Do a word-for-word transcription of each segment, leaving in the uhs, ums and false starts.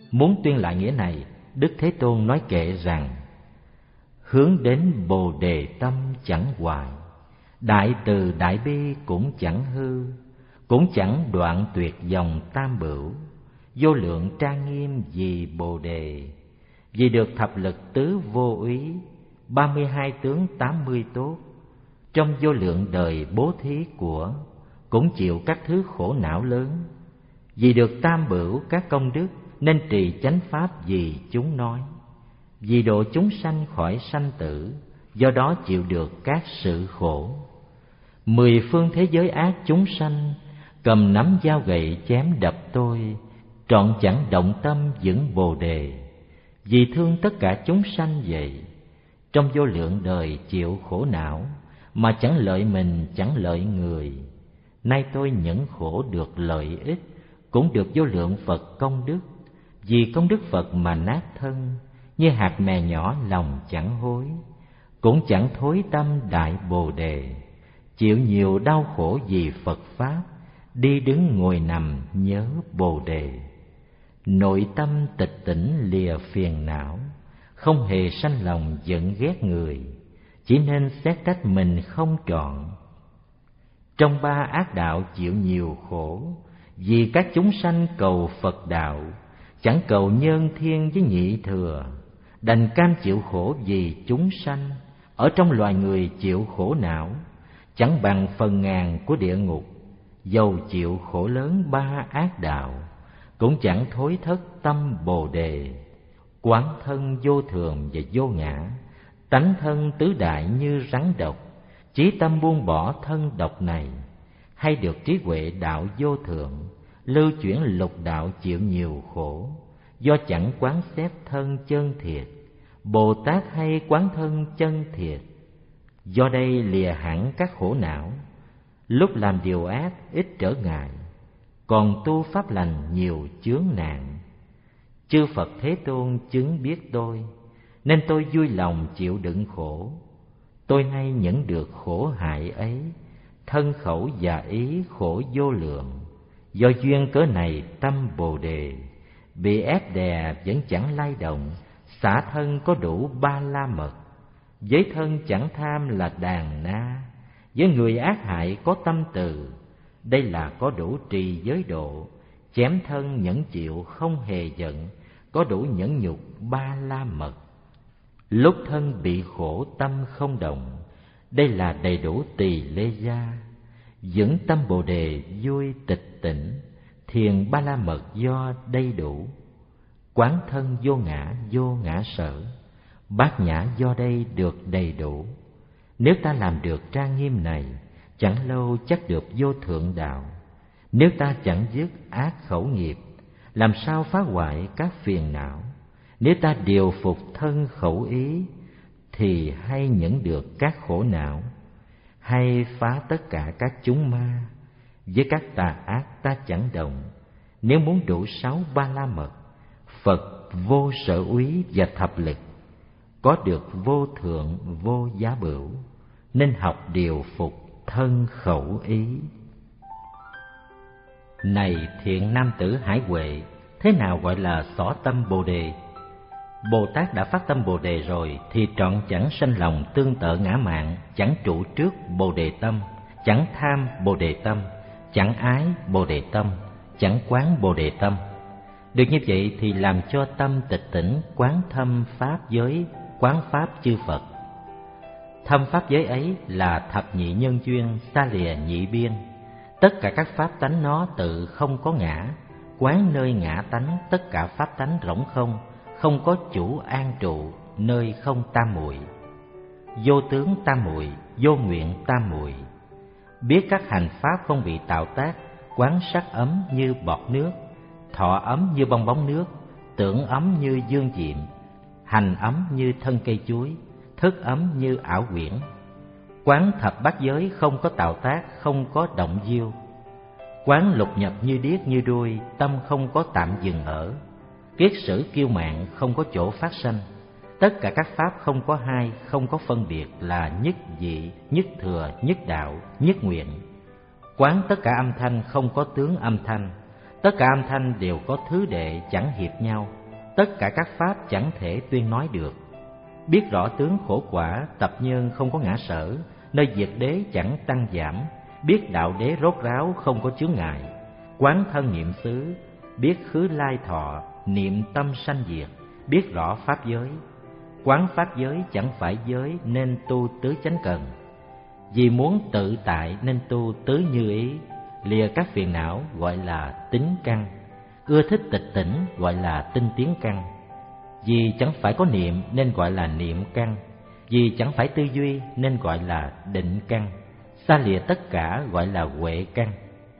Muốn tuyên lại nghĩa này, Đức Thế Tôn nói kệ rằng: hướng đến Bồ Đề tâm chẳng hoại, đại từ đại bi cũng chẳng hư, cũng chẳng đoạn tuyệt dòng tam bửu, vô lượng trang nghiêm vì Bồ Đề. Vì được thập lực tứ vô úy, ba mươi hai tướng tám mươi tốt, trong vô lượng đời bố thí của, cũng chịu các thứ khổ não lớn. Vì được tam bửu các công đức, nên trì chánh pháp vì chúng nói. Vì độ chúng sanh khỏi sanh tử, do đó chịu được các sự khổ. Mười phương thế giới ác chúng sanh, cầm nắm dao gậy chém đập tôi, trọn chẳng động tâm vững Bồ Đề. Vì thương tất cả chúng sanh vậy, trong vô lượng đời chịu khổ não, mà chẳng lợi mình chẳng lợi người. Nay tôi nhẫn khổ được lợi ích, cũng được vô lượng Phật công đức. Vì công đức Phật mà nát thân, như hạt mè nhỏ lòng chẳng hối, cũng chẳng thối tâm đại Bồ Đề. Chịu nhiều đau khổ vì Phật Pháp, đi đứng ngồi nằm nhớ Bồ Đề. Nội tâm tịch tỉnh lìa phiền não, không hề sanh lòng giận ghét người, chỉ nên xét trách mình không trọn. Trong ba ác đạo chịu nhiều khổ, vì các chúng sanh cầu Phật đạo, chẳng cầu nhân thiên với nhị thừa. Đành cam chịu khổ vì chúng sanh, ở trong loài người chịu khổ não, chẳng bằng phần ngàn của địa ngục. Dầu chịu khổ lớn ba ác đạo, cũng chẳng thối thất tâm Bồ Đề. Quán thân vô thường và vô ngã, tánh thân tứ đại như rắn độc, chí tâm buông bỏ thân độc này. Hay được trí huệ đạo vô thượng, lưu chuyển lục đạo chịu nhiều khổ, do chẳng quán xét thân chân thiệt. Bồ Tát hay quán thân chân thiệt, do đây lìa hẳn các khổ não. Lúc làm điều ác ít trở ngại, còn tu pháp lành nhiều chướng nạn. Chư Phật Thế Tôn chứng biết tôi, nên tôi vui lòng chịu đựng khổ. Tôi nay nhẫn được khổ hại ấy, thân khẩu và ý khổ vô lượng. Do duyên cớ này tâm Bồ Đề, bị ép đè vẫn chẳng lay động. Xả thân có đủ ba la mật, với thân chẳng tham là đàn na. Với người ác hại có tâm từ, đây là có đủ trì giới độ. Chém thân nhẫn chịu không hề giận, có đủ nhẫn nhục ba la mật. Lúc thân bị khổ tâm không động, đây là đầy đủ tỳ lê gia. Vững tâm Bồ Đề vui tịch tỉnh, thiền ba la mật do đầy đủ. Quán thân vô ngã vô ngã sở, bát nhã do đây được đầy đủ. Nếu ta làm được trang nghiêm này, chẳng lâu chắc được vô thượng đạo. Nếu ta chẳng dứt ác khẩu nghiệp, làm sao phá hoại các phiền não. Nếu ta điều phục thân khẩu ý, thì hay nhẫn được các khổ não, hay phá tất cả các chúng ma. Với các tà ác ta chẳng động. Nếu muốn đủ sáu ba la mật, Phật vô sở úy và thập lực, có được vô thượng vô giá bửu, nên học điều phục thân khẩu ý. Này thiện nam tử Hải Huệ, thế nào gọi là xỏ tâm Bồ Đề? Bồ Tát đã phát tâm Bồ Đề rồi, thì trọn chẳng sanh lòng tương tự ngã mạn, chẳng trụ trước Bồ Đề tâm, chẳng tham Bồ Đề tâm, chẳng ái Bồ Đề tâm, chẳng quán Bồ Đề tâm. Được như vậy thì làm cho tâm tịch tỉnh, quán thâm pháp giới, quán pháp chư Phật. Thâm pháp giới ấy là thập nhị nhân duyên, xa lìa nhị biên. Tất cả các pháp tánh nó tự không có ngã, quán nơi ngã tánh tất cả pháp tánh rỗng không, không có chủ an trụ, nơi không tam muội. Vô tướng tam muội, vô nguyện tam muội. Biết các hành pháp không bị tạo tác, quán sắc ấm như bọt nước, thọ ấm như bong bóng nước, tưởng ấm như dương diệm, hành ấm như thân cây chuối, thức ấm như ảo quyển. Quán thập bát giới không có tạo tác, không có động diêu. Quán lục nhập như điếc như đuôi, tâm không có tạm dừng ở. Kiết sử kiêu mạn không có chỗ phát sanh. Tất cả các pháp không có hai, không có phân biệt, là nhất dị, nhất thừa, nhất đạo, nhất nguyện. Quán tất cả âm thanh không có tướng âm thanh, Tất cả âm thanh đều có thứ đệ chẳng hiệp nhau, tất cả các pháp chẳng thể tuyên nói được. Biết rõ tướng khổ quả, tập nhân không có ngã sở, nơi diệt đế chẳng tăng giảm. Biết đạo đế rốt ráo không có chướng ngại, quán thân niệm xứ, biết khứ lai thọ, niệm tâm sanh diệt. Biết rõ pháp giới, quán pháp giới chẳng phải giới nên tu tứ chánh cần. Vì muốn tự tại nên tu tứ như ý, lìa các phiền não gọi là tính căn, ưa thích tịch tỉnh gọi là tinh tiến căn. Vì chẳng phải có niệm nên gọi là niệm căn, vì chẳng phải tư duy nên gọi là định căn, xa lìa tất cả gọi là huệ căn.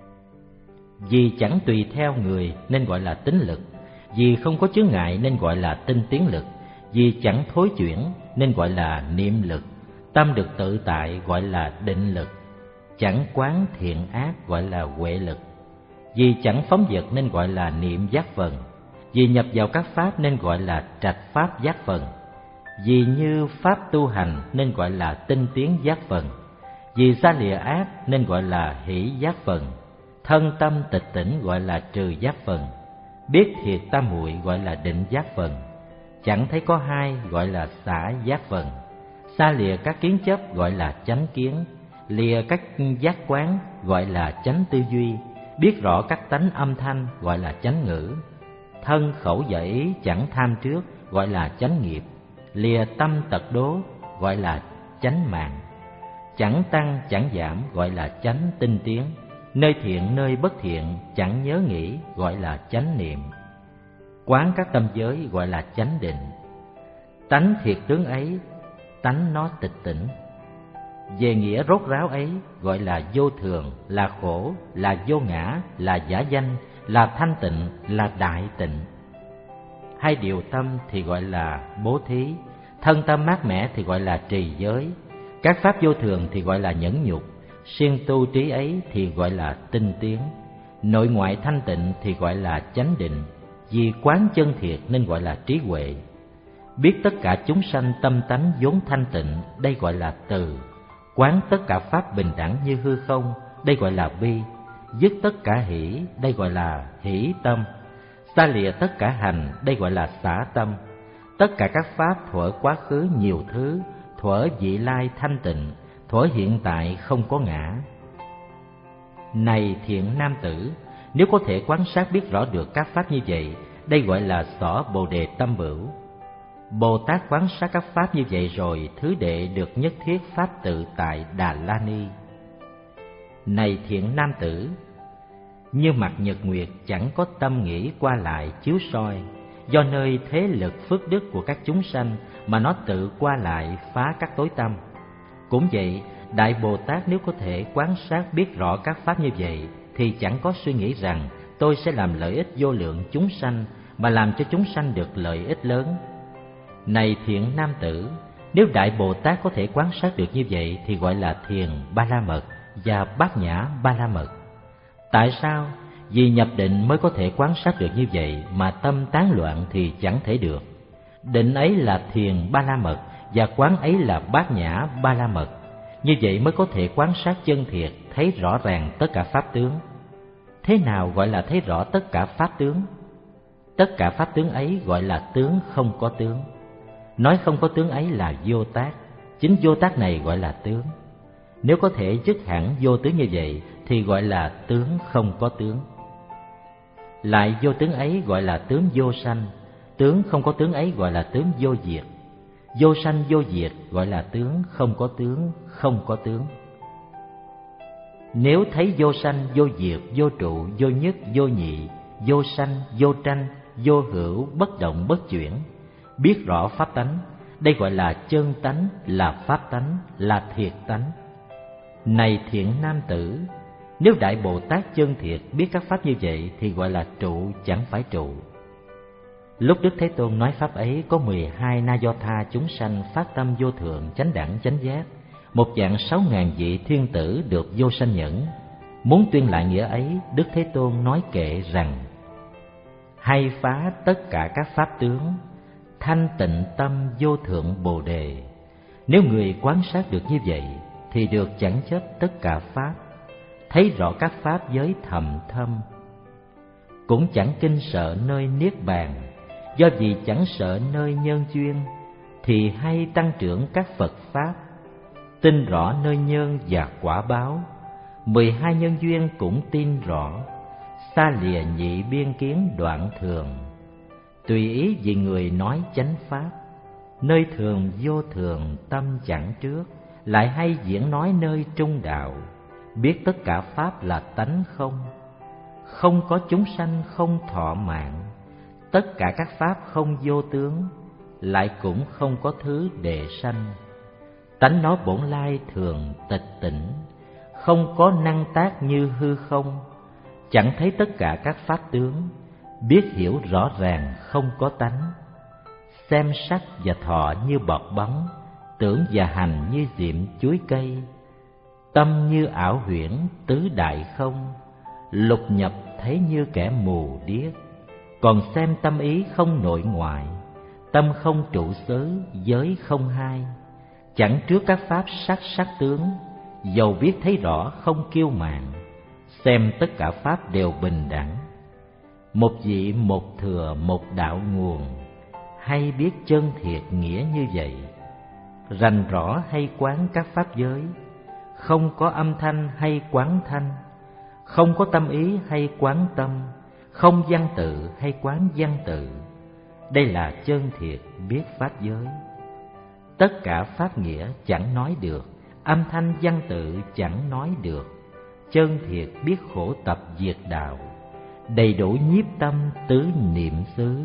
Vì chẳng tùy theo người nên gọi là tính lực, vì không có chướng ngại nên gọi là tinh tiến lực, vì chẳng thối chuyển nên gọi là niệm lực, tâm được tự tại gọi là định lực, chẳng quán thiện ác gọi là huệ lực. Vì chẳng phóng dật nên gọi là niệm giác phần, vì nhập vào các pháp nên gọi là trạch pháp giác phần, vì như pháp tu hành nên gọi là tinh tiến giác phần, vì xa lìa ác nên gọi là hỷ giác phần, thân tâm tịch tỉnh gọi là trừ giác phần, biết thiệt tam muội gọi là định giác phần, chẳng thấy có hai gọi là xả giác phần, xa lìa các kiến chấp gọi là chánh kiến, lìa các giác quán gọi là chánh tư duy, biết rõ các tánh âm thanh gọi là chánh ngữ, thân khẩu và ý chẳng tham trước gọi là chánh nghiệp, lìa tâm tật đố gọi là chánh mạng, chẳng tăng chẳng giảm gọi là chánh tinh tiến, nơi thiện nơi bất thiện chẳng nhớ nghĩ gọi là chánh niệm, quán các tâm giới gọi là chánh định. Tánh thiệt tướng ấy, tánh nó tịch tỉnh. Về nghĩa rốt ráo ấy gọi là vô thường, là khổ, là vô ngã, là giả danh, là thanh tịnh, là đại tịnh. Hai điều tâm thì gọi là bố thí, thân tâm mát mẻ thì gọi là trì giới, các pháp vô thường thì gọi là nhẫn nhục, siêng tu trí ấy thì gọi là tinh tiến, nội ngoại thanh tịnh thì gọi là chánh định, vì quán chân thiệt nên gọi là trí huệ. Biết tất cả chúng sanh tâm tánh vốn thanh tịnh, đây gọi là từ, quán tất cả pháp bình đẳng như hư không, đây gọi là bi, dứt tất cả hỷ, đây gọi là hỷ tâm, xa lìa tất cả hành, đây gọi là xả tâm. Tất cả các pháp thuở quá khứ nhiều thứ, thuở vị lai thanh tịnh, thuở hiện tại không có ngã. Này thiện nam tử, nếu có thể quan sát biết rõ được các pháp như vậy, đây gọi là xỏ bồ đề tâm bửu. Bồ Tát quan sát các pháp như vậy rồi, thứ đệ được nhất thiết pháp tự tại Đà La Ni. Này thiện nam tử, như mặt nhật nguyệt chẳng có tâm nghĩ qua lại chiếu soi, do nơi thế lực phước đức của các chúng sanh mà nó tự qua lại phá các tối tâm. Cũng vậy, Đại Bồ Tát nếu có thể quan sát biết rõ các pháp như vậy, thì chẳng có suy nghĩ rằng tôi sẽ làm lợi ích vô lượng chúng sanh, mà làm cho chúng sanh được lợi ích lớn. Này thiện nam tử, nếu Đại Bồ Tát có thể quan sát được như vậy thì gọi là thiền ba la mật và bát nhã ba la mật. Tại sao? Vì nhập định mới có thể quan sát được như vậy, mà tâm tán loạn thì chẳng thể được. Định ấy là thiền ba la mật và quán ấy là bát nhã ba la mật. Như vậy mới có thể quan sát chân thiệt, thấy rõ ràng tất cả pháp tướng. Thế nào gọi là thấy rõ tất cả pháp tướng? Tất cả pháp tướng ấy gọi là tướng không có tướng. Nói không có tướng ấy là vô tác, chính vô tác này gọi là tướng. Nếu có thể dứt hẳn vô tướng như vậy thì gọi là tướng không có tướng. Lại vô tướng ấy gọi là tướng vô sanh, tướng không có tướng ấy gọi là tướng vô diệt. Vô sanh vô diệt gọi là tướng không có tướng, không có tướng. Nếu thấy vô sanh, vô diệt, vô trụ, vô nhất, vô nhị, vô sanh, vô tranh, vô hữu, bất động, bất chuyển, biết rõ pháp tánh, đây gọi là chân tánh, là pháp tánh, là thiệt tánh. Này thiện nam tử, nếu Đại Bồ Tát chân thiệt biết các pháp như vậy thì gọi là trụ chẳng phải trụ. Lúc Đức Thế Tôn nói pháp ấy, có mười hai na do tha chúng sanh phát tâm vô thượng chánh đẳng chánh giác, một dạng sáu ngàn vị thiên tử được vô sanh nhẫn. Muốn tuyên lại nghĩa ấy, Đức Thế Tôn nói kệ rằng: hay phá tất cả các pháp tướng, thanh tịnh tâm vô thượng Bồ Đề. Nếu người quan sát được như vậy thì được chẳng chấp tất cả pháp, thấy rõ các pháp giới thầm thâm. cũng chẳng kinh sợ nơi niết bàn. Do vì chẳng sợ nơi nhân duyên, thì hay tăng trưởng các Phật Pháp. Tin rõ nơi nhân và quả báo, mười hai nhân duyên cũng tin rõ. Xa lìa nhị biên kiến đoạn thường, tùy ý vì người nói chánh Pháp. Nơi thường vô thường tâm chẳng trước, lại hay diễn nói nơi trung đạo. Biết tất cả Pháp là tánh không, không có chúng sanh không thọ mạng. Tất cả các Pháp không vô tướng, lại cũng không có thứ để sanh. Tánh nó bổn lai thường tịch tỉnh, không có năng tác như hư không. Chẳng thấy tất cả các Pháp tướng, biết hiểu rõ ràng không có tánh. Xem sắc và thọ như bọt bóng, tưởng và hành như diệm chuối cây. Tâm như ảo huyễn tứ đại không, lục nhập thấy như kẻ mù điếc. Còn xem tâm ý không nội ngoại, tâm không trụ xứ, giới không hai. Chẳng trước các Pháp sắc sắc tướng, dầu biết thấy rõ không kiêu mạn. Xem tất cả Pháp đều bình đẳng, một vị một thừa một đạo nguồn. Hay biết chân thiệt nghĩa như vậy, rành rõ hay quán các Pháp giới. Không có âm thanh hay quán thanh, không có tâm ý hay quán tâm, không văn tự hay quán văn tự. Đây là chân thiệt biết Pháp giới. Tất cả Pháp nghĩa chẳng nói được, âm thanh văn tự chẳng nói được. Chân thiệt biết khổ tập diệt đạo, đầy đủ nhiếp tâm tứ niệm xứ.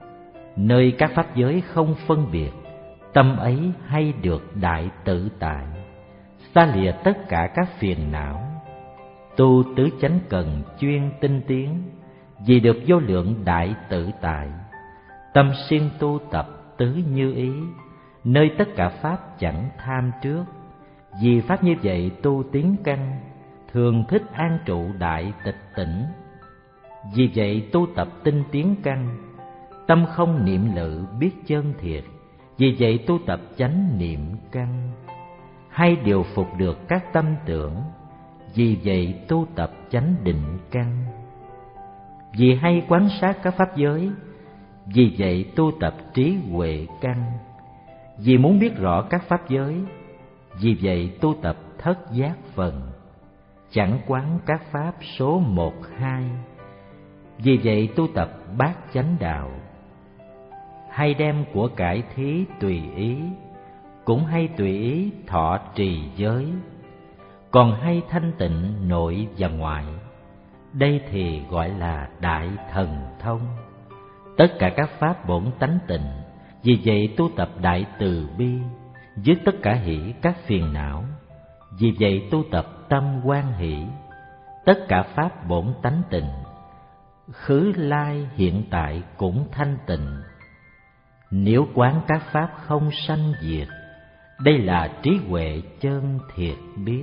Nơi các Pháp giới không phân biệt, tâm ấy hay được đại tự tại. Xa lìa tất cả các phiền não, tu tứ chánh cần chuyên tinh tiến. Vì được vô lượng đại tự tại, tâm siêng tu tập tứ như ý. Nơi tất cả Pháp chẳng tham trước, vì Pháp như vậy tu tiến căn. Thường thích an trụ đại tịch tỉnh, vì vậy tu tập tinh tiến căn. Tâm không niệm lự biết chân thiệt, vì vậy tu tập chánh niệm căn. Hay điều phục được các tâm tưởng, vì vậy tu tập chánh định căn. Vì hay quán sát các Pháp giới, vì vậy tu tập trí huệ căn. Vì muốn biết rõ các Pháp giới, vì vậy tu tập thất giác phần. Chẳng quán các Pháp số một hai, vì vậy tu tập bát chánh đạo. Hay đem của cải thí tùy ý, cũng hay tùy ý thọ trì giới. Còn hay thanh tịnh nội và ngoại, đây thì gọi là đại thần thông. Tất cả các Pháp bổn tánh tịnh, vì vậy tu tập đại từ bi. Dứt tất cả hỷ các phiền não, vì vậy tu tập tâm hoan hỷ. Tất cả Pháp bổn tánh tịnh, khứ lai hiện tại cũng thanh tịnh. Nếu quán các Pháp không sanh diệt, đây là trí huệ chân thiệt biết.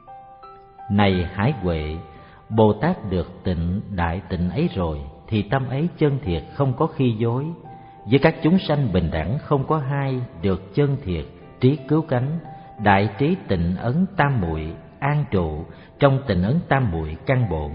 Này hải huệ, Bồ Tát được tịnh đại tịnh ấy rồi, thì tâm ấy chân thiệt không có khi dối. Với các chúng sanh bình đẳng không có hai, được chân thiệt trí cứu cánh. Đại trí tịnh ấn tam muội an trụ trong tịnh ấn tam muội căn bổn.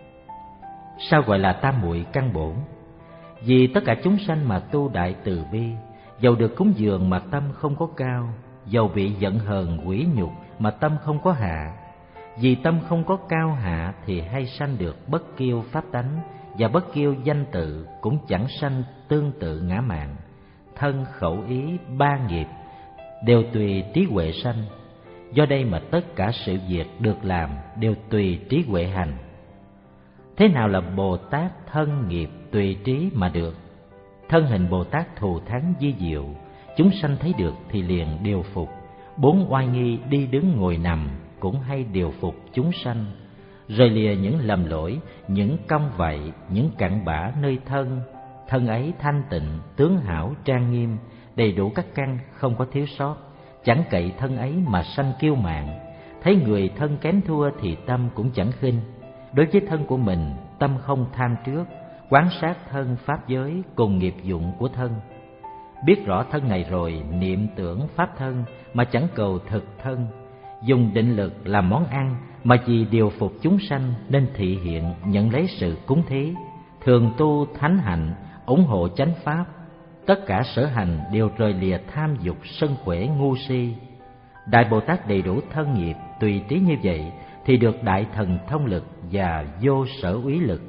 Sao gọi là tam muội căn bổn? Vì tất cả chúng sanh mà tu đại từ bi, dầu được cúng dường mà tâm không có cao, dầu bị giận hờn quỷ nhục mà tâm không có hạ. Vì tâm không có cao hạ thì hay sanh được bất kiêu pháp tánh, và bất kiêu danh tự cũng chẳng sanh tương tự ngã mạn. Thân khẩu ý ba nghiệp đều tùy trí huệ sanh. Do đây mà tất cả sự việc được làm đều tùy trí huệ hành. Thế nào là Bồ Tát thân nghiệp tùy trí mà được? Thân hình Bồ Tát thù thắng vi diệu, chúng sanh thấy được thì liền điều phục. Bốn oai nghi đi đứng ngồi nằm cũng hay điều phục chúng sanh, rồi lìa những lầm lỗi, những cong vạy, những cặn bã nơi thân. Thân ấy thanh tịnh, tướng hảo trang nghiêm, đầy đủ các căn, không có thiếu sót. Chẳng cậy thân ấy mà sanh kiêu mạn. Thấy người thân kém thua thì tâm cũng chẳng khinh. Đối với thân của mình, tâm không tham trước, quán sát thân pháp giới cùng nghiệp dụng của thân. Biết rõ thân này rồi, niệm tưởng pháp thân mà chẳng cầu thực thân. Dùng định lực làm món ăn mà vì điều phục chúng sanh nên thị hiện nhận lấy sự cúng thí. thường tu thánh hạnh, ủng hộ chánh pháp, tất cả sở hành đều rời lìa tham dục sân khỏe ngu si. Đại Bồ Tát đầy đủ thân nghiệp tùy trí như vậy thì được đại thần thông lực và vô sở úy lực.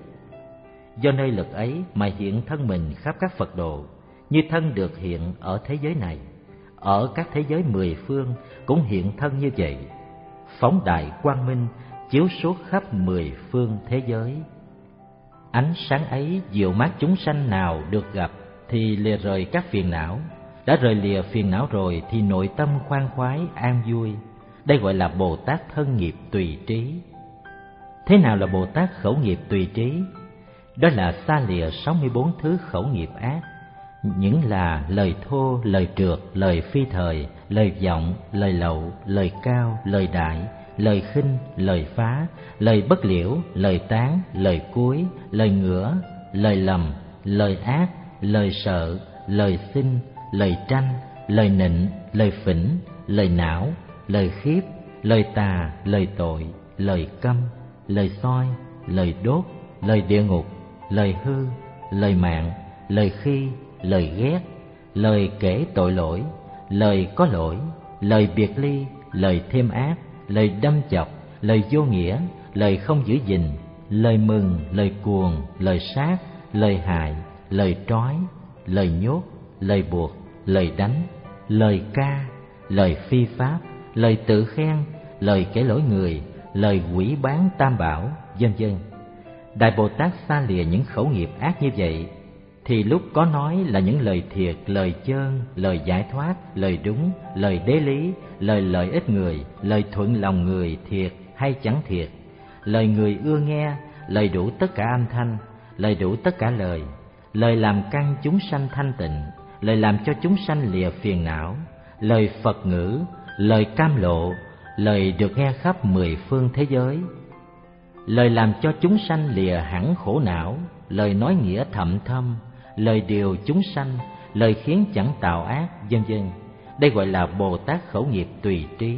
Do nơi lực ấy mà hiện thân mình khắp các Phật độ, như thân được hiện ở thế giới này, ở các thế giới mười phương cũng hiện thân như vậy, phóng đại quang minh chiếu suốt khắp mười phương thế giới. Ánh sáng ấy dịu mát chúng sanh nào được gặp thì lìa rời các phiền não. Đã rời lìa phiền não rồi thì nội tâm khoan khoái an vui. Đây gọi là Bồ Tát thân nghiệp tùy trí. Thế nào là Bồ Tát khẩu nghiệp tùy trí? Đó là xa lìa sáu mươi bốn thứ khẩu nghiệp ác, những là lời thô, lời trượt, lời phi thời, lời vọng, lời lậu, lời cao, lời đại, lời khinh, lời phá, lời bất liễu, lời tán, lời cúi, lời ngửa, lời lầm, lời ác, lời sợ, lời xinh, lời tranh, lời nịnh, lời phỉnh, lời não, lời khiếp, lời tà, lời tội, lời câm, lời soi, lời đốt, lời địa ngục, lời hư, lời mạng, lời khi, lời ghét, lời kể tội lỗi, lời có lỗi, lời biệt ly, lời thêm ác, lời đâm chọc, lời vô nghĩa, lời không giữ gìn, lời mừng, lời cuồng, lời sát, lời hại, lời trói, lời nhốt, lời buộc, lời đánh, lời ca, lời phi pháp, lời tự khen, lời kể lỗi người, lời quỷ bán tam bảo, vân vân. Đại Bồ Tát xa lìa những khẩu nghiệp ác như vậy thì lúc có nói là những lời thiệt, lời chơn, lời giải thoát, lời đúng, lời đế lý, lời lợi ích người, lời thuận lòng người thiệt hay chẳng thiệt, lời người ưa nghe, lời đủ tất cả âm thanh, lời đủ tất cả lời, lời làm căn chúng sanh thanh tịnh, lời làm cho chúng sanh lìa phiền não, lời Phật ngữ, lời cam lộ, lời được nghe khắp mười phương thế giới, lời làm cho chúng sanh lìa hẳn khổ não, lời nói nghĩa thậm thâm, lời điều chúng sanh, lời khiến chẳng tạo ác, vân vân. Đây gọi là Bồ Tát khẩu nghiệp tùy trí.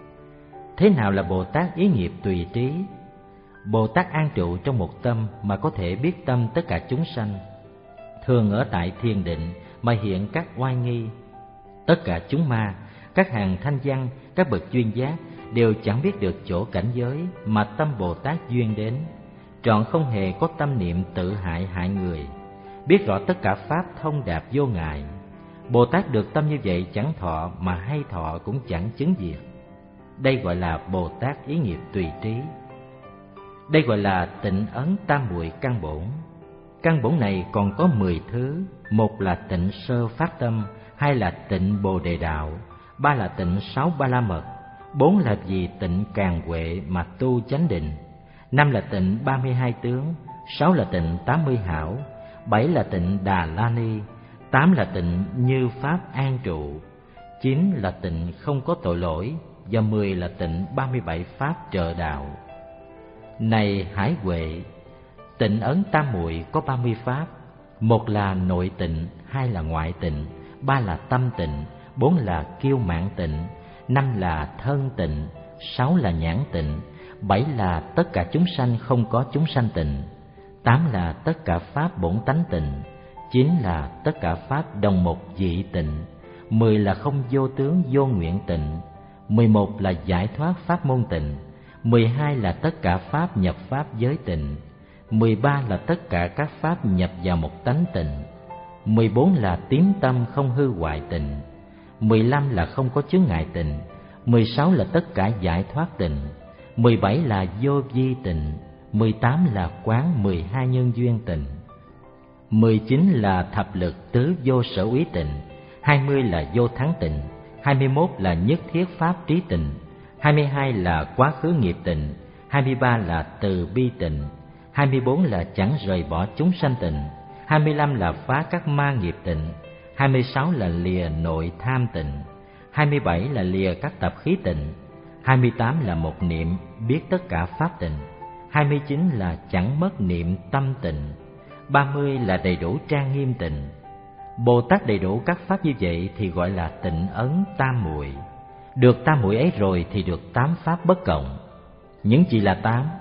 Thế nào là Bồ Tát ý nghiệp tùy trí? Bồ Tát an trụ trong một tâm mà có thể biết tâm tất cả chúng sanh, thường ở tại thiền định mà hiện các oai nghi. Tất cả chúng ma, các hàng thanh văn, các bậc chuyên giác đều chẳng biết được chỗ cảnh giới mà tâm Bồ Tát duyên đến, trọn không hề có tâm niệm tự hại hại người, biết rõ tất cả pháp thông đạt vô ngại. Bồ Tát được tâm như vậy chẳng thọ mà hay thọ cũng chẳng chứng diệt. Đây gọi là Bồ Tát ý nghiệp tùy trí. Đây gọi là tịnh ấn tam muội căn bổn. Căn bổn này còn có mười thứ. Một là tịnh sơ phát tâm, hai là tịnh bồ đề đạo, ba là tịnh sáu ba la mật, bốn là vì tịnh càn huệ mà tu chánh định, năm là tịnh ba mươi hai tướng, sáu là tịnh tám mươi hảo, bảy là tịnh đà la ni, tám là tịnh như pháp an trụ, chín là tịnh không có tội lỗi, và mười là tịnh ba mươi bảy pháp trợ đạo. Này hải huệ, tịnh ấn tam muội có ba mươi pháp. Một là nội tịnh, hai là ngoại tịnh, ba là tâm tịnh, bốn là kiêu mạn tịnh, năm là thân tịnh, sáu là nhãn tịnh, bảy là tất cả chúng sanh không có chúng sanh tịnh, tám là tất cả pháp bổn tánh tịnh, chín là tất cả pháp đồng một dị tịnh, mười là không vô tướng vô nguyện tịnh, mười một là giải thoát pháp môn tịnh, mười hai là tất cả pháp nhập pháp giới tịnh, mười ba là tất cả các pháp nhập vào một tánh tịnh, mười bốn là tím tâm không hư hoại tịnh, mười lăm là không có chướng ngại tịnh, mười sáu là tất cả giải thoát tịnh, mười bảy là vô vi tịnh, mười tám là quán mười hai nhân duyên tịnh, mười chín là thập lực tứ vô sở úy tịnh, hai mươi là vô thắng tịnh, hai mươi mốt là nhất thiết pháp trí tịnh, hai mươi hai là quá khứ nghiệp tịnh, hai mươi ba là từ bi tịnh, hai mươi bốn là chẳng rời bỏ chúng sanh tịnh, hai mươi lăm là phá các ma nghiệp tịnh, hai mươi sáu là lìa nội tham tịnh, hai mươi bảy là lìa các tập khí tịnh, hai mươi tám là một niệm biết tất cả pháp tịnh, hai mươi chín là chẳng mất niệm tâm tịnh, ba mươi là đầy đủ trang nghiêm tịnh. Bồ Tát đầy đủ các pháp như vậy thì gọi là tịnh ấn tam muội. Được tam muội ấy rồi thì được tám pháp bất cộng. Những gì là tám?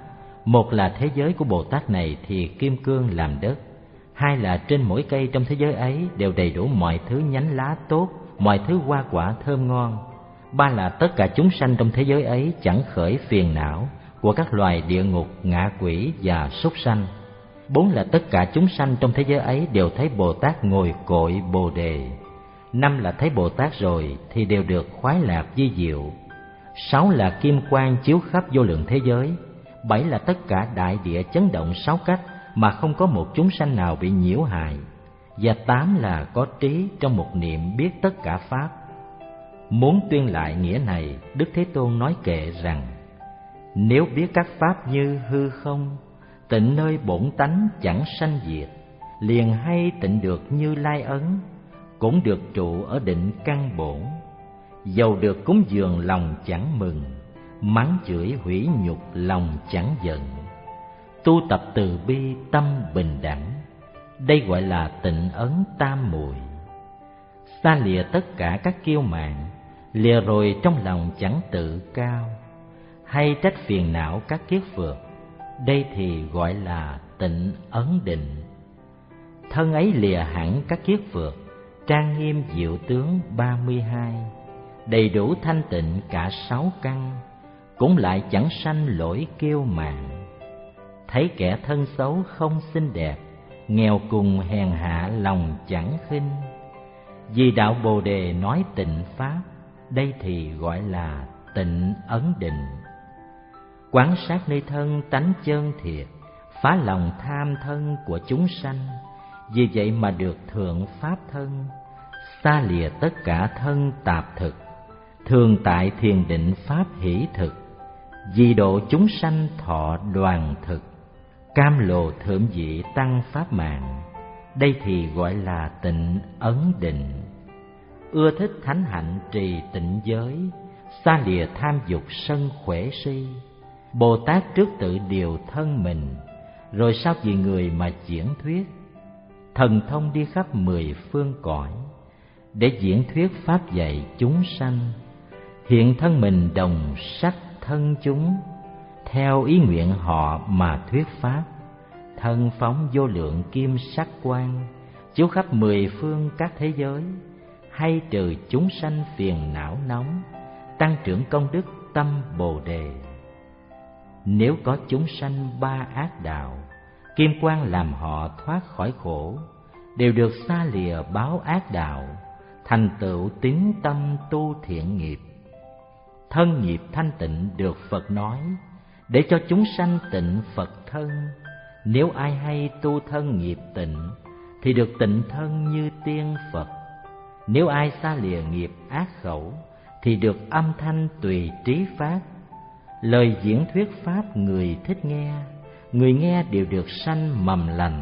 Một là thế giới của Bồ Tát này thì kim cương làm đất, hai là trên mỗi cây trong thế giới ấy đều đầy đủ mọi thứ nhánh lá tốt, mọi thứ hoa quả thơm ngon. Ba là tất cả chúng sanh trong thế giới ấy chẳng khởi phiền não của các loài địa ngục, ngạ quỷ và súc sanh. Bốn là tất cả chúng sanh trong thế giới ấy đều thấy Bồ Tát ngồi cội Bồ Đề. Năm là thấy Bồ Tát rồi thì đều được khoái lạc vi diệu. Sáu là kim quang chiếu khắp vô lượng thế giới. Bảy là tất cả đại địa chấn động sáu cách mà không có một chúng sanh nào bị nhiễu hại. Và tám là có trí trong một niệm biết tất cả pháp. Muốn tuyên lại nghĩa này, Đức Thế Tôn nói kệ rằng: nếu biết các pháp như hư không, tịnh nơi bổn tánh chẳng sanh diệt, liền hay tịnh được Như Lai ấn, cũng được trụ ở định căn bổn. Dầu được cúng dường lòng chẳng mừng, mắng chửi hủy nhục lòng chẳng giận. Tu tập từ bi tâm bình đẳng, đây gọi là tịnh ấn tam muội. Xa lìa tất cả các kiêu mạn, lìa rồi trong lòng chẳng tự cao, hay trách phiền não các kiết phược, đây thì gọi là tịnh ấn định. Thân ấy lìa hẳn các kiết phược, trang nghiêm diệu tướng ba mươi hai, đầy đủ thanh tịnh cả sáu căn, cũng lại chẳng sanh lỗi kiêu mạn. Thấy kẻ thân xấu không xinh đẹp, nghèo cùng hèn hạ lòng chẳng khinh, vì đạo Bồ Đề nói tịnh pháp, đây thì gọi là tịnh ấn định. Quán sát nơi thân tánh chân thiệt, phá lòng tham thân của chúng sanh, vì vậy mà được thượng pháp thân. Xa lìa tất cả thân tạp thực, thường tại thiền định pháp hỷ thực, vì độ chúng sanh thọ đoàn thực, cam lồ thượng vị tăng pháp mạng, đây thì gọi là tịnh ấn định. Ưa thích thánh hạnh trì tịnh giới, xa lìa tham dục sân khỏe si. Bồ Tát trước tự điều thân mình, rồi sao vì người mà diễn thuyết. Thần thông đi khắp mười phương cõi, để diễn thuyết pháp dạy chúng sanh. Hiện thân mình đồng sắc thân chúng, theo ý nguyện họ mà thuyết pháp. Thân phóng vô lượng kim sắc quang, chiếu khắp mười phương các thế giới, hay trừ chúng sanh phiền não nóng, tăng trưởng công đức tâm Bồ Đề. Nếu có chúng sanh ba ác đạo, kim quang làm họ thoát khỏi khổ, đều được xa lìa báo ác đạo, thành tựu tín tâm tu thiện nghiệp. Thân nghiệp thanh tịnh được Phật nói, để cho chúng sanh tịnh Phật thân. Nếu ai hay tu thân nghiệp tịnh, thì được tịnh thân như tiên Phật. Nếu ai xa lìa nghiệp ác khẩu, thì được âm thanh tùy trí phát. Lời diễn thuyết pháp người thích nghe, người nghe đều được sanh mầm lành.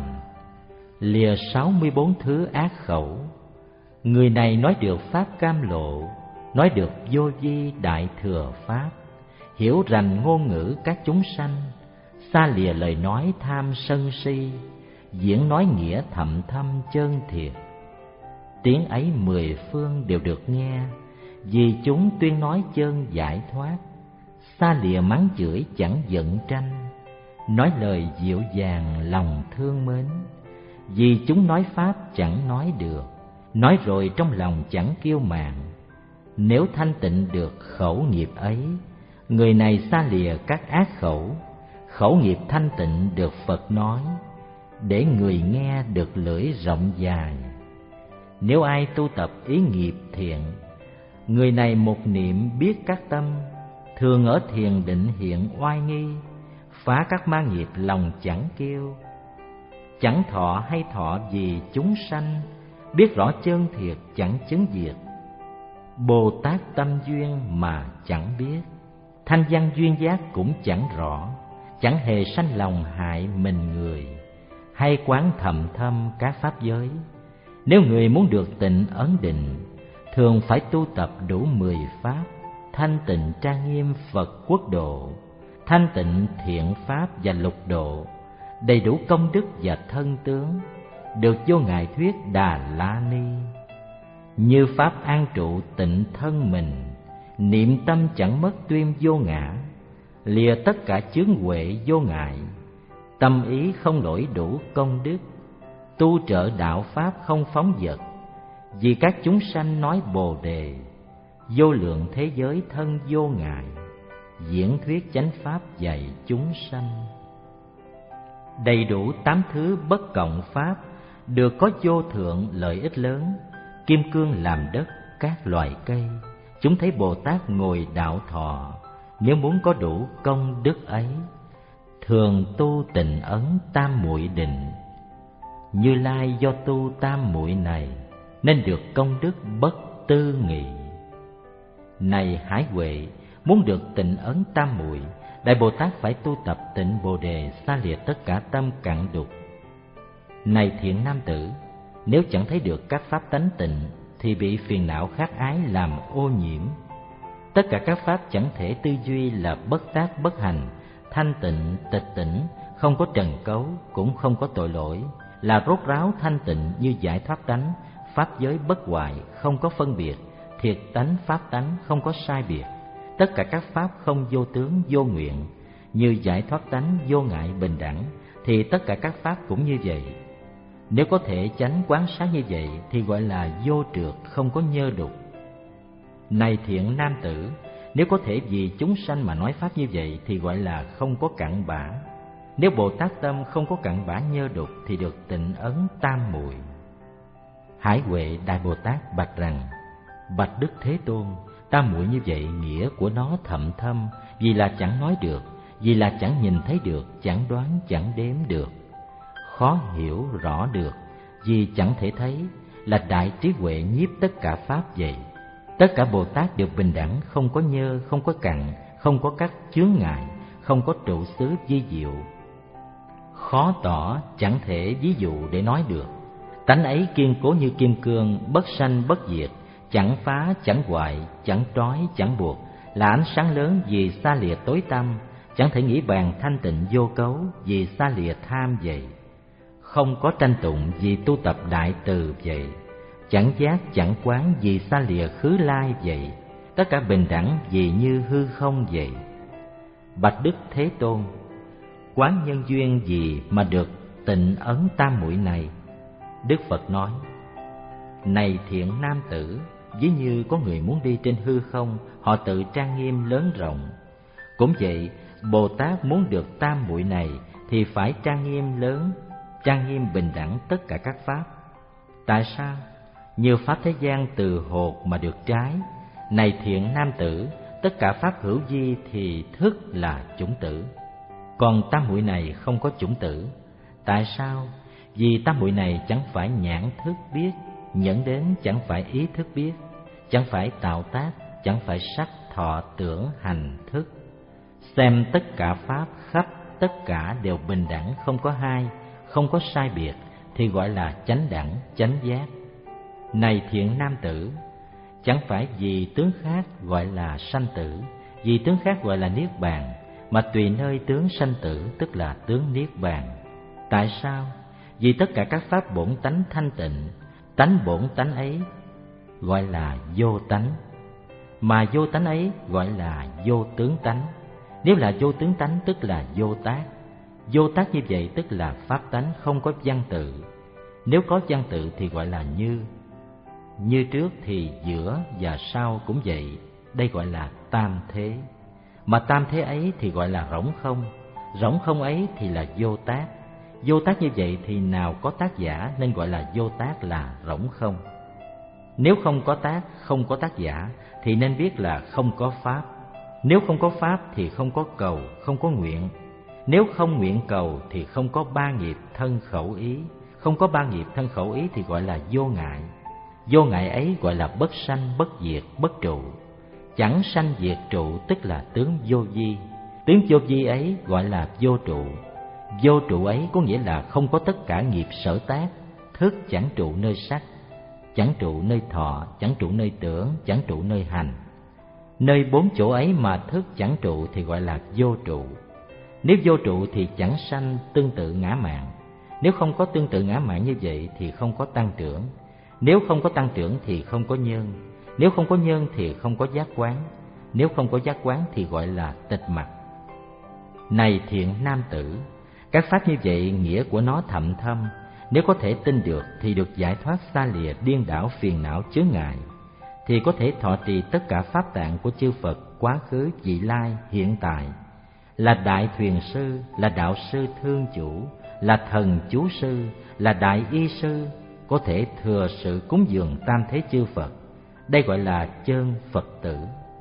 Lìa sáu mươi bốn thứ ác khẩu, người này nói được pháp cam lộ, nói được vô vi đại thừa pháp, hiểu rành ngôn ngữ các chúng sanh, xa lìa lời nói tham sân si, diễn nói nghĩa thậm thâm chân thiệt. Tiếng ấy mười phương đều được nghe, vì chúng tuyên nói chân giải thoát. Xa lìa mắng chửi chẳng giận tranh, nói lời dịu dàng lòng thương mến. Vì chúng nói pháp chẳng nói được, nói rồi trong lòng chẳng kiêu mạn. Nếu thanh tịnh được khẩu nghiệp ấy, người này xa lìa các ác khẩu. Khẩu nghiệp thanh tịnh được Phật nói, để người nghe được lưỡi rộng dài. Nếu ai tu tập ý nghiệp thiện, người này một niệm biết các tâm, thường ở thiền định hiện oai nghi, phá các ma nghiệp lòng chẳng kiêu. Chẳng thọ hay thọ vì chúng sanh, biết rõ chân thiệt chẳng chứng diệt. Bồ Tát tâm duyên mà chẳng biết, thanh văn duyên giác cũng chẳng rõ, chẳng hề sanh lòng hại mình người, hay quán thầm thâm các pháp giới. Nếu người muốn được tịnh ấn định, thường phải tu tập đủ mười pháp, thanh tịnh trang nghiêm Phật quốc độ, thanh tịnh thiện pháp và lục độ, đầy đủ công đức và thân tướng, được vô ngại thuyết Đà La Ni. Như pháp an trụ tịnh thân mình, niệm tâm chẳng mất tuyên vô ngã, lìa tất cả chướng huệ vô ngại, tâm ý không lỗi đủ công đức, tu trợ đạo pháp không phóng dật, vì các chúng sanh nói Bồ đề, vô lượng thế giới thân vô ngại, diễn thuyết chánh pháp dạy chúng sanh. Đầy đủ tám thứ bất cộng pháp, được có vô thượng lợi ích lớn. Kim cương làm đất, các loài cây, chúng thấy Bồ Tát ngồi đạo thọ. Nếu muốn có đủ công đức ấy, thường tu tịnh ấn tam muội định. Như Lai do tu tam muội này, nên được công đức bất tư nghị. Này Hải Huệ, muốn được tịnh ấn tam muội, Đại Bồ Tát phải tu tập tịnh Bồ đề, xa lìa tất cả tâm cặn đục. Này thiện nam tử, nếu chẳng thấy được các pháp tánh tịnh, thì bị phiền não khát ái làm ô nhiễm. Tất cả các pháp chẳng thể tư duy là bất tác bất hành, thanh tịnh, tịch tỉnh, không có trần cấu, cũng không có tội lỗi, là rốt ráo thanh tịnh như giải thoát tánh, pháp giới bất hoại, không có phân biệt, thiệt tánh pháp tánh, không có sai biệt. Tất cả các pháp không vô tướng vô nguyện, như giải thoát tánh vô ngại bình đẳng, thì tất cả các pháp cũng như vậy. Nếu có thể chánh quán sát như vậy thì gọi là vô trượt, không có nhơ đục. Này thiện nam tử, nếu có thể vì chúng sanh mà nói pháp như vậy thì gọi là không có cặn bã. Nếu Bồ Tát tâm không có cặn bã nhơ đục thì được tịnh ấn tam muội. Hải Huệ Đại Bồ Tát bạch rằng: Bạch Đức Thế Tôn, tam muội như vậy nghĩa của nó thậm thâm, vì là chẳng nói được, vì là chẳng nhìn thấy được, chẳng đoán chẳng đếm được, khó hiểu rõ được, vì chẳng thể thấy, là đại trí huệ nhiếp tất cả pháp vậy. Tất cả Bồ Tát đều bình đẳng, không có nhơ, không có cặn, không có các chướng ngại, không có trụ xứ vi diệu, khó tỏ, chẳng thể ví dụ để nói được. Tánh ấy kiên cố như kim cương, bất sanh bất diệt, chẳng phá chẳng hoại, chẳng trói chẳng buộc, là ánh sáng lớn vì xa lìa tối tăm, chẳng thể nghĩ bàn thanh tịnh vô cấu vì xa lìa tham vậy. Không có tranh tụng vì tu tập đại từ vậy, chẳng giác chẳng quán vì xa lìa khứ lai vậy. Tất cả bình đẳng vì như hư không vậy. Bạch Đức Thế Tôn, quán nhân duyên gì mà được tịnh ấn tam muội này? Đức Phật nói: Này thiện nam tử, ví như có người muốn đi trên hư không, họ tự trang nghiêm lớn rộng. Cũng vậy, Bồ Tát muốn được tam muội này thì phải trang nghiêm lớn, trang nghiêm bình đẳng tất cả các pháp. Tại sao? Như pháp thế gian từ hột mà được trái. Này thiện nam tử, tất cả pháp hữu vi thì thức là chủng tử, còn tam muội này không có chủng tử. Tại sao? Vì tam muội này chẳng phải nhãn thức biết, nhẫn đến chẳng phải ý thức biết, chẳng phải tạo tác, chẳng phải sắc thọ tưởng hành thức. Xem tất cả pháp khắp tất cả đều bình đẳng, không có hai, không có sai biệt, thì gọi là chánh đẳng, chánh giác. Này thiện nam tử, chẳng phải vì tướng khác gọi là sanh tử, vì tướng khác gọi là niết bàn, mà tùy nơi tướng sanh tử tức là tướng niết bàn. Tại sao? Vì tất cả các pháp bổn tánh thanh tịnh, tánh bổn tánh ấy gọi là vô tánh, mà vô tánh ấy gọi là vô tướng tánh. Nếu là vô tướng tánh tức là vô tác. Vô tác như vậy tức là pháp tánh không có văn tự. Nếu có văn tự thì gọi là như. Như trước thì giữa và sau cũng vậy, đây gọi là tam thế. Mà tam thế ấy thì gọi là rỗng không. Rỗng không ấy thì là vô tác. Vô tác như vậy thì nào có tác giả, nên gọi là vô tác, là rỗng không. Nếu không có tác, không có tác giả thì nên biết là không có pháp. Nếu không có pháp thì không có cầu, không có nguyện. Nếu không nguyện cầu thì không có ba nghiệp thân khẩu ý. Không có ba nghiệp thân khẩu ý thì gọi là vô ngại. Vô ngại ấy gọi là bất sanh, bất diệt, bất trụ. Chẳng sanh diệt trụ tức là tướng vô vi. Tướng vô vi ấy gọi là vô trụ. Vô trụ ấy có nghĩa là không có tất cả nghiệp sở tác. Thức chẳng trụ nơi sắc, chẳng trụ nơi thọ, chẳng trụ nơi tưởng, chẳng trụ nơi hành. Nơi bốn chỗ ấy mà thức chẳng trụ thì gọi là vô trụ. Nếu vô trụ thì chẳng sanh tương tự ngã mạn. Nếu không có tương tự ngã mạn như vậy thì không có tăng trưởng. Nếu không có tăng trưởng thì không có nhân. Nếu không có nhân thì không có giác quán. Nếu không có giác quán thì gọi là tịch mặc. Này thiện nam tử, các pháp như vậy nghĩa của nó thậm thâm, nếu có thể tin được thì được giải thoát xa lìa điên đảo phiền não chướng ngại, thì có thể thọ trì tất cả pháp tạng của chư Phật quá khứ, vị lai, hiện tại, là đại thuyền sư, là đạo sư thương chủ, là thần chú sư, là đại y sư, có thể thừa sự cúng dường tam thế chư Phật. Đây gọi là chân Phật tử.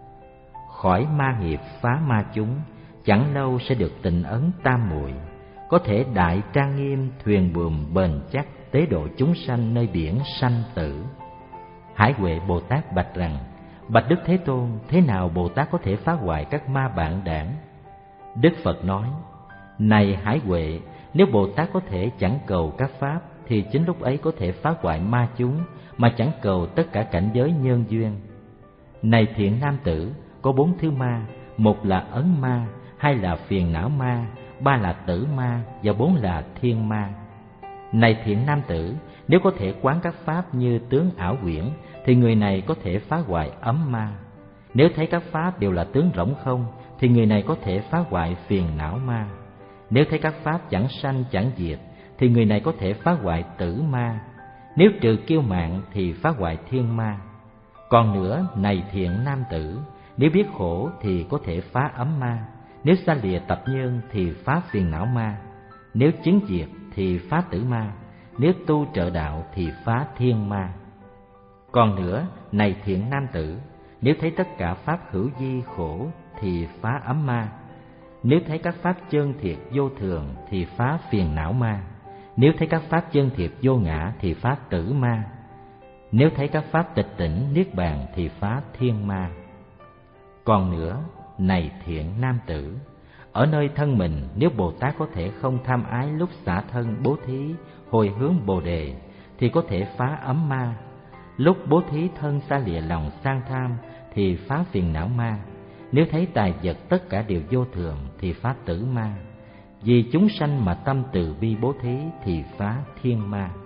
Khỏi ma nghiệp phá ma chúng, chẳng lâu sẽ được tịnh ấn tam muội, có thể đại trang nghiêm thuyền buồm bền chắc, tế độ chúng sanh nơi biển sanh tử. Hải Huệ Bồ Tát bạch rằng: bạch Đức Thế Tôn, thế nào Bồ Tát có thể phá hoại các ma bạn đảng? Đức Phật nói: này Hải Huệ, nếu Bồ Tát có thể chẳng cầu các pháp, thì chính lúc ấy có thể phá hoại ma chúng, mà chẳng cầu tất cả cảnh giới nhân duyên. Này thiện nam tử, có bốn thứ ma: một là ấn ma, hai là phiền não ma, ba là tử ma, và bốn là thiên ma. Này thiện nam tử, nếu có thể quán các pháp như tướng ảo quyển, thì người này có thể phá hoại ấm ma. Nếu thấy các pháp đều là tướng rỗng không, thì người này có thể phá hoại phiền não ma. Nếu thấy các pháp chẳng sanh chẳng diệt, thì người này có thể phá hoại tử ma. Nếu trừ kiêu mạn thì phá hoại thiên ma. Còn nữa, này thiện nam tử, nếu biết khổ thì có thể phá ấm ma. Nếu xa lìa tập nhân thì phá phiền não ma. Nếu chứng diệt thì phá tử ma. Nếu tu trợ đạo thì phá thiên ma. Còn nữa, này thiện nam tử, nếu thấy tất cả pháp hữu vi khổ thì phá ấm ma. Nếu thấy các pháp chân thiệt vô thường thì phá phiền não ma. Nếu thấy các pháp chân thiệt vô ngã thì phá tử ma. Nếu thấy các pháp tịch tỉnh niết bàn thì phá thiên ma. Còn nữa, này thiện nam tử, ở nơi thân mình, nếu Bồ Tát có thể không tham ái lúc xả thân bố thí, hồi hướng Bồ đề, thì có thể phá ấm ma. Lúc bố thí thân xa lìa lòng sang tham thì phá phiền não ma. Nếu thấy tài vật tất cả đều vô thường thì phá tử ma. Vì chúng sanh mà tâm từ bi bố thí thì phá thiên ma.